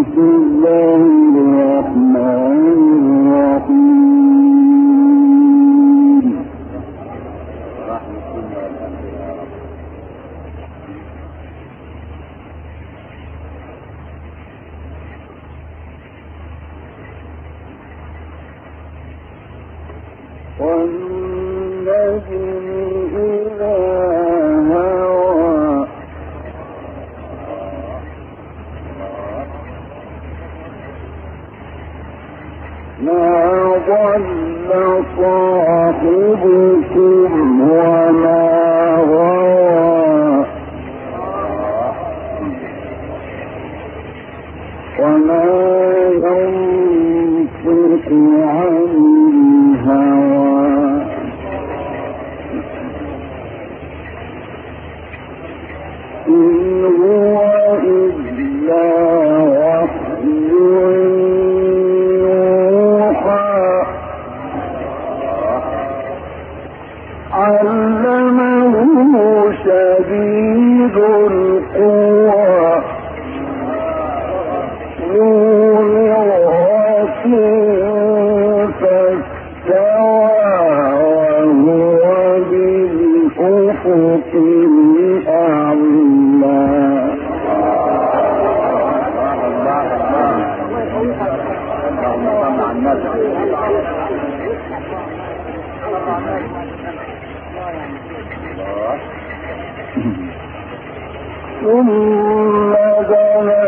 ثم دنا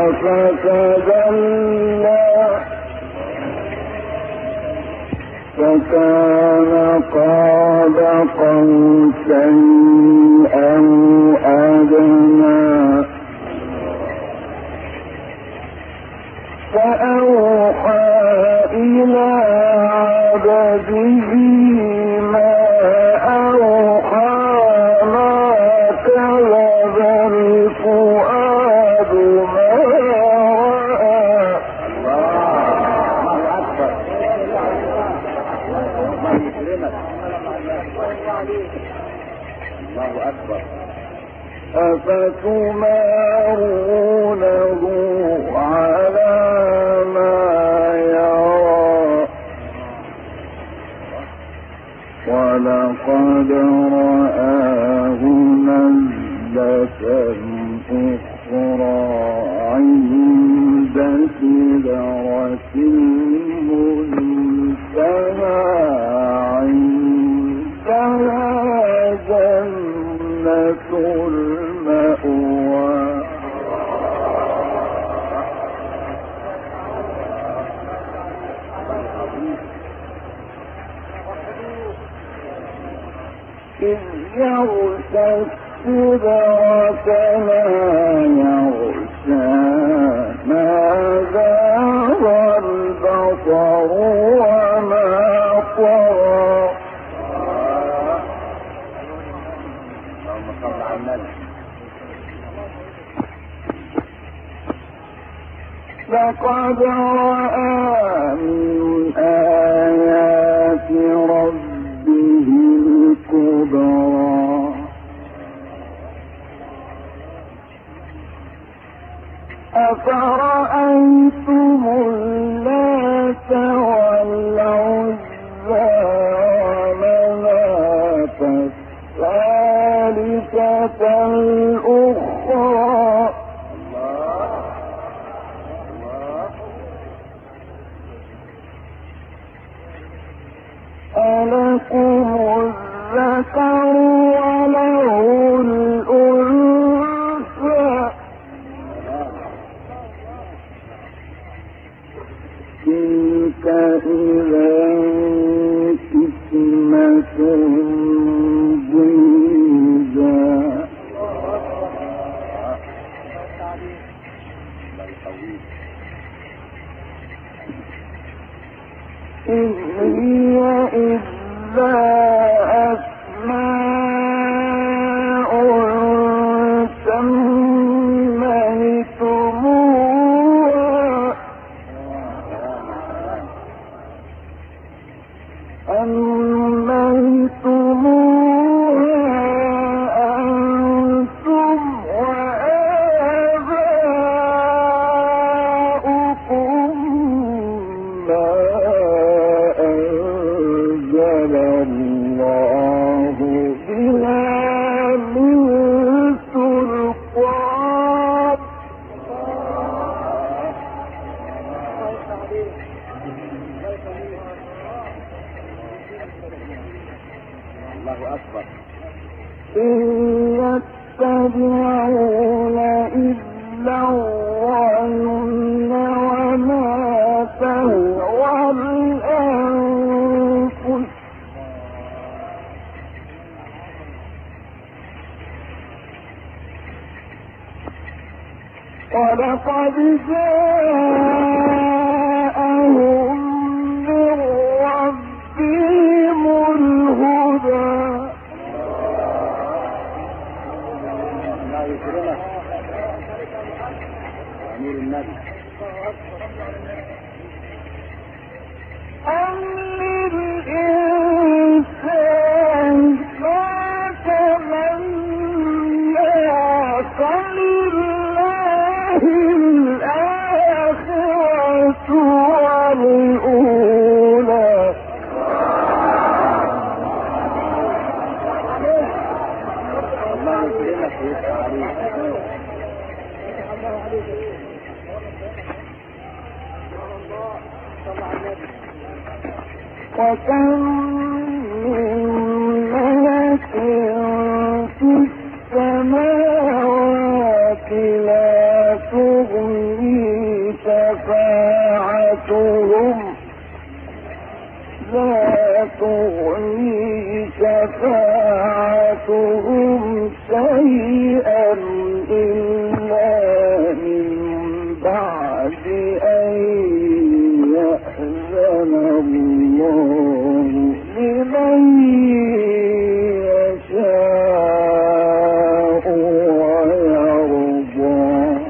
فتدلى فكان قاب قوسين أو أدنى فأوحى إلى عبده ما أوحى ما كذب الفؤاد ما الله أكبر. أفتمارونه على ما يرى ولقد رآه نزلة أخرى عند سدرة المنتهى عندها جنة المأوى إذ يغشى السدرة ما يغشى ما زاغ البصر وما طغى لقد رأى من آيات ربه الكبرى أفرأيتم اللات والعزى ومناة الثالثة الأخرى ألكم الذكر وله الأنثى تلك إذا قسمة ضيزى إذ هي إلا أسماء سميتموها أنتم وآباؤكم الله أكبر. إن يتبعون إلا الظن وما تهوى الأنفس ولقد جاءهم من ربهم الهدى. الله يكرمك أمير النبي. أم للإنسان ما تمنى فلله الآخرة والأولى. الله يكرمك ويفتح عليك. وكم من ملك في السماوات لا تغني شفاعتهم شيئا إلا من بعد أن يأذن الله لمن يشاء ويرضى.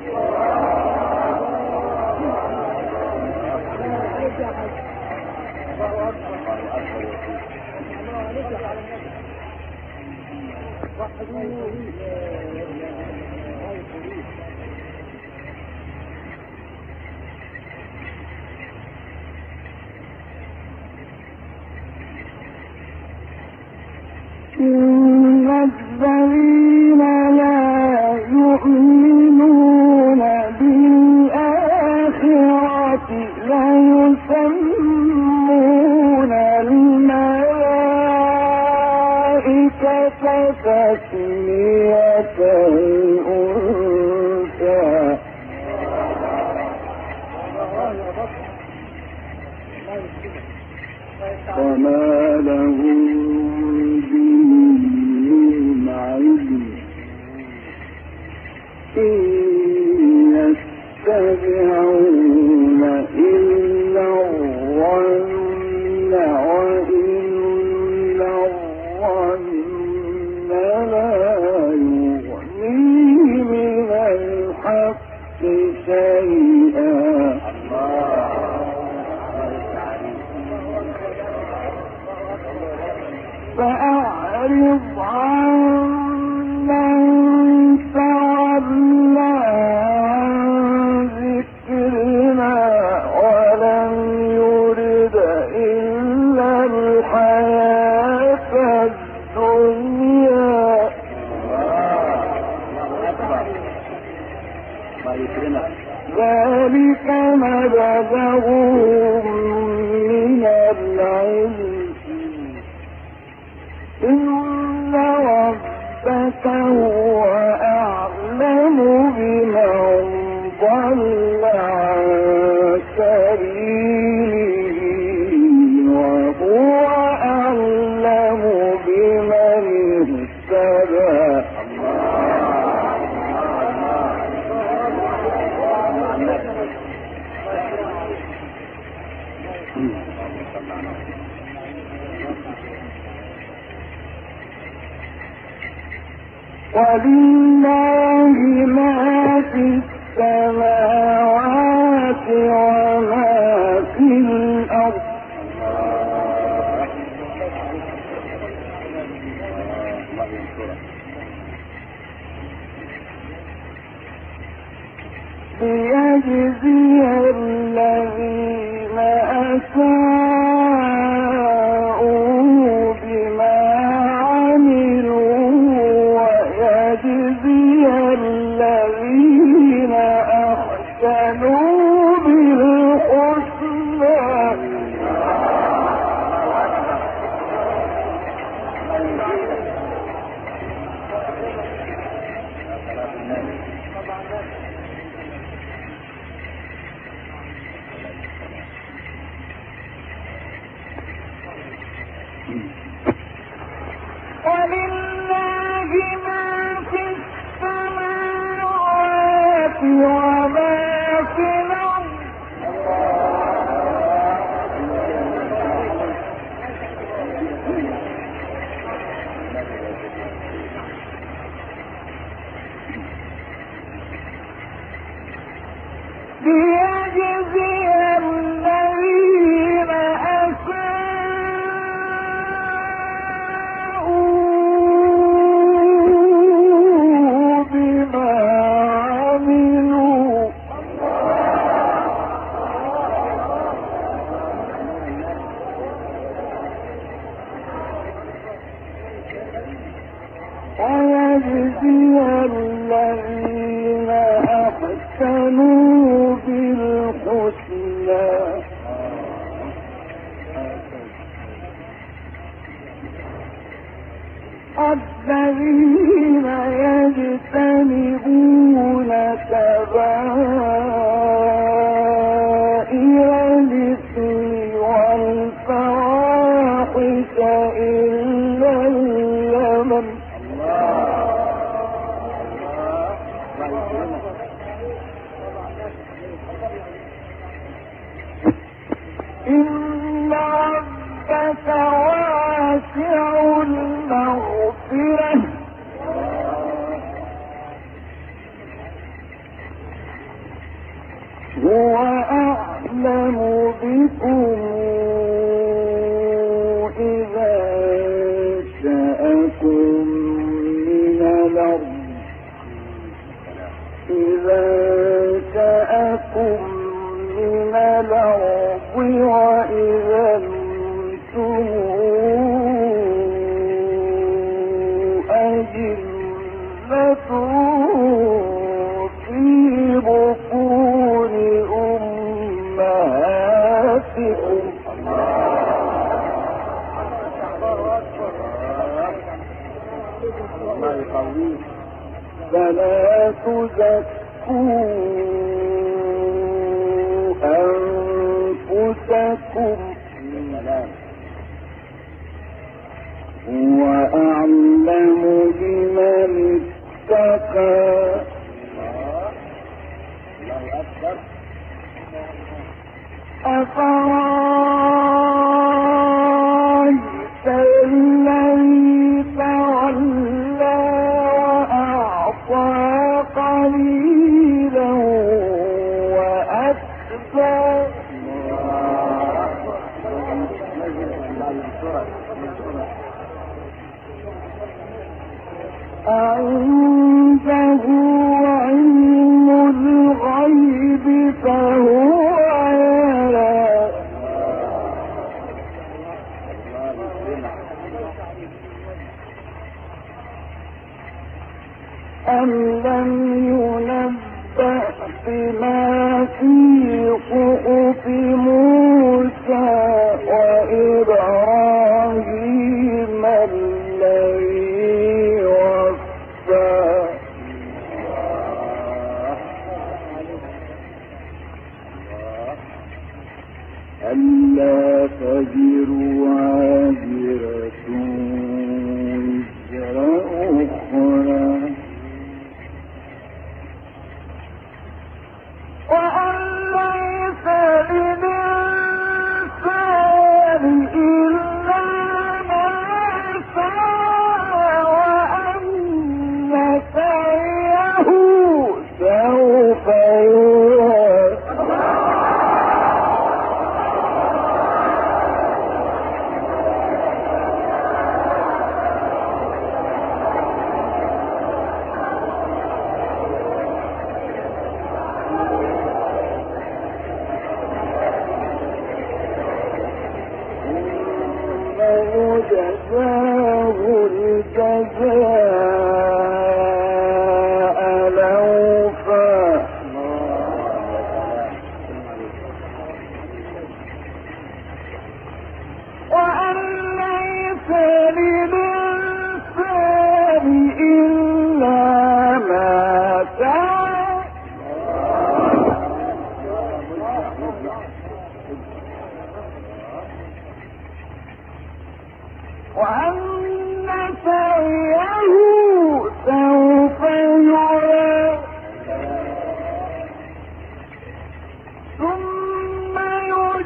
إن الذين لا يؤمنون بالآخرة ليسمون الملائكة تسمية الأنثى وما لهم إن يتبعون إلا الظن وإن الظن لا يغني من الحق شيئا. فأعرض عن من تولى عن ذكرنا ولم يرد إلا الحياة الدنيا. ذلك مبلغهم من العلم إن ربك هو أعلم بمن ضل عن سبيله وهو أعلم بمن اهتدى. ولله ما في السماوات وما في الأرض ليجزي الذين أساءوا بما عملوا ويجزي الذين أحسنوا بالحسنى. ولله ما في السماوات وما في الأرض ليجزي الذين أساءوا بما عملوا ويجزي الذين أحسنوا بالحسنى الذين يجتنبون كبائر الإثم والفواحش إلا اللمم إن ربك واسع المغفرة هو أعلم بكم إذا أنشأكم من الأرض وإذا أنتم أجنة في بطون أمهاتكم فلا تزكوا أنفسكم هو أعلم بمن اتقى أفرأيت الذي تولى وأعطى قليلا وأكدى عنده علم الغيب فهو يرى أم لم ينبأ بما في صحف موسى وإبراهيم الذي وفى ألا تزر وازرة وزر أخرى وأن ليس للإنسان إلا ما سعى وأن سعيه سوف يرى جزاه الجزاء الأوفى وأن ليس للإنسان إلا ما سعى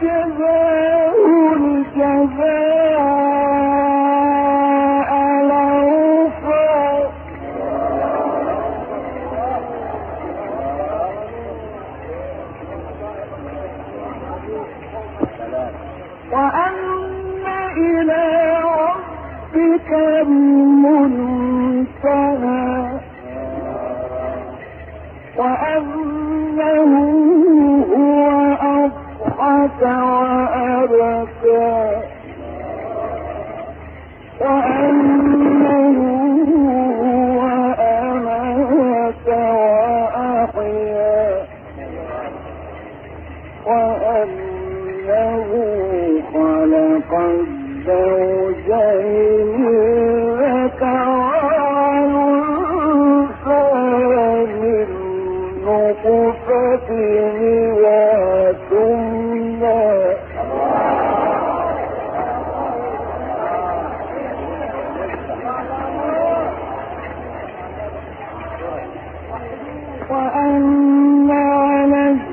جزاه الجزاء الأوفى وأن إلى ربك المنتهى وأنه هو أضحك وأبكى وأنه هو أمات وأحيا وأنه خلق الزوجين الذكر والأنثى من نطفة إذا تمنى وأن عليه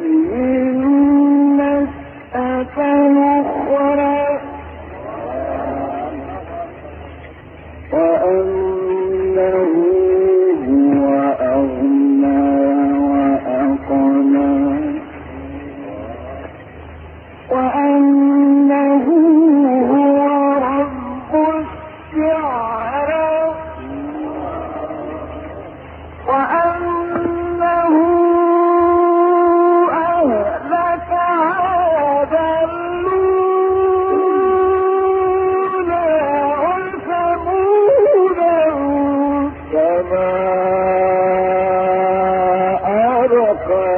النشأة الأخرى وأنه هو أغنى وأقنى وأنه هو رب الشعرى وأنه أهلك عادا الأولى وثمودا كما أبقى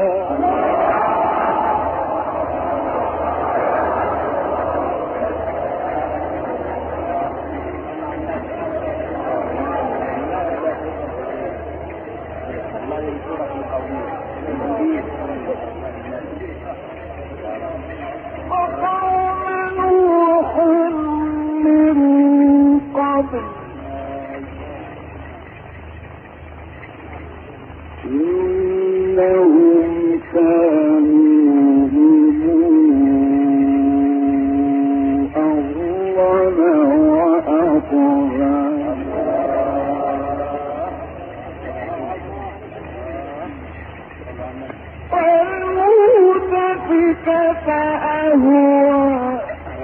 وقوم نوح من قبل إنهم كانوا أظلم وأطغى والمؤتفكة أهوى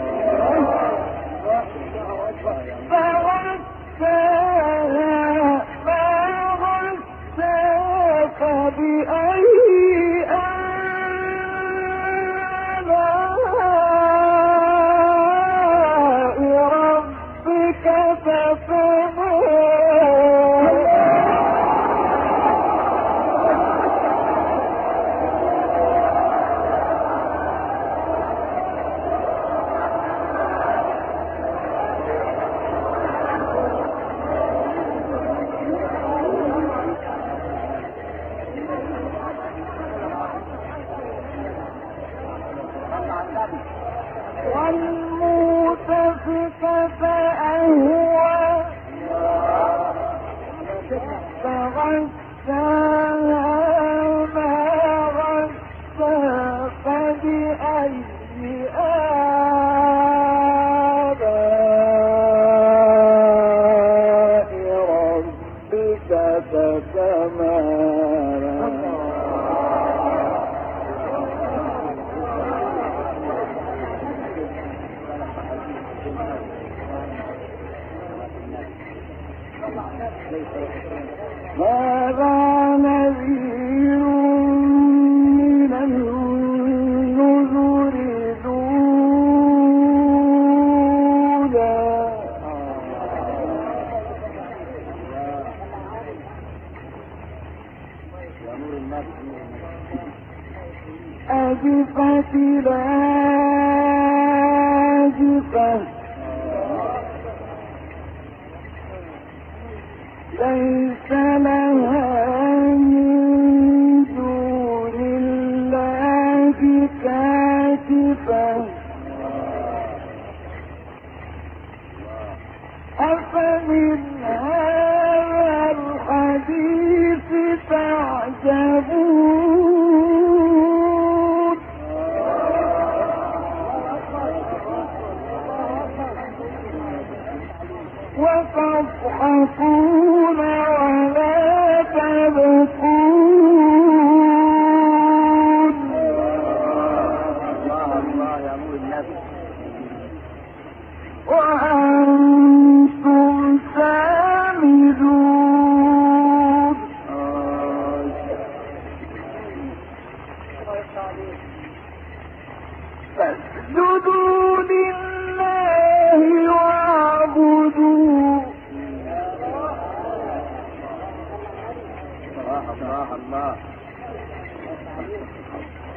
فغشاها فغشى فبأي آلاء ربك تتمارى والمؤتفكة أهوى فغشاها ما غشى فبأي آلاء ربك تتمارى هذا نذير من النذر الأولى أزفت الآزفة ليس لها من دون الله كاشفة أفمن هذا الحديث تعجبون وأنتم سامدون فاسجدوا لله واعبدوا الله الله الله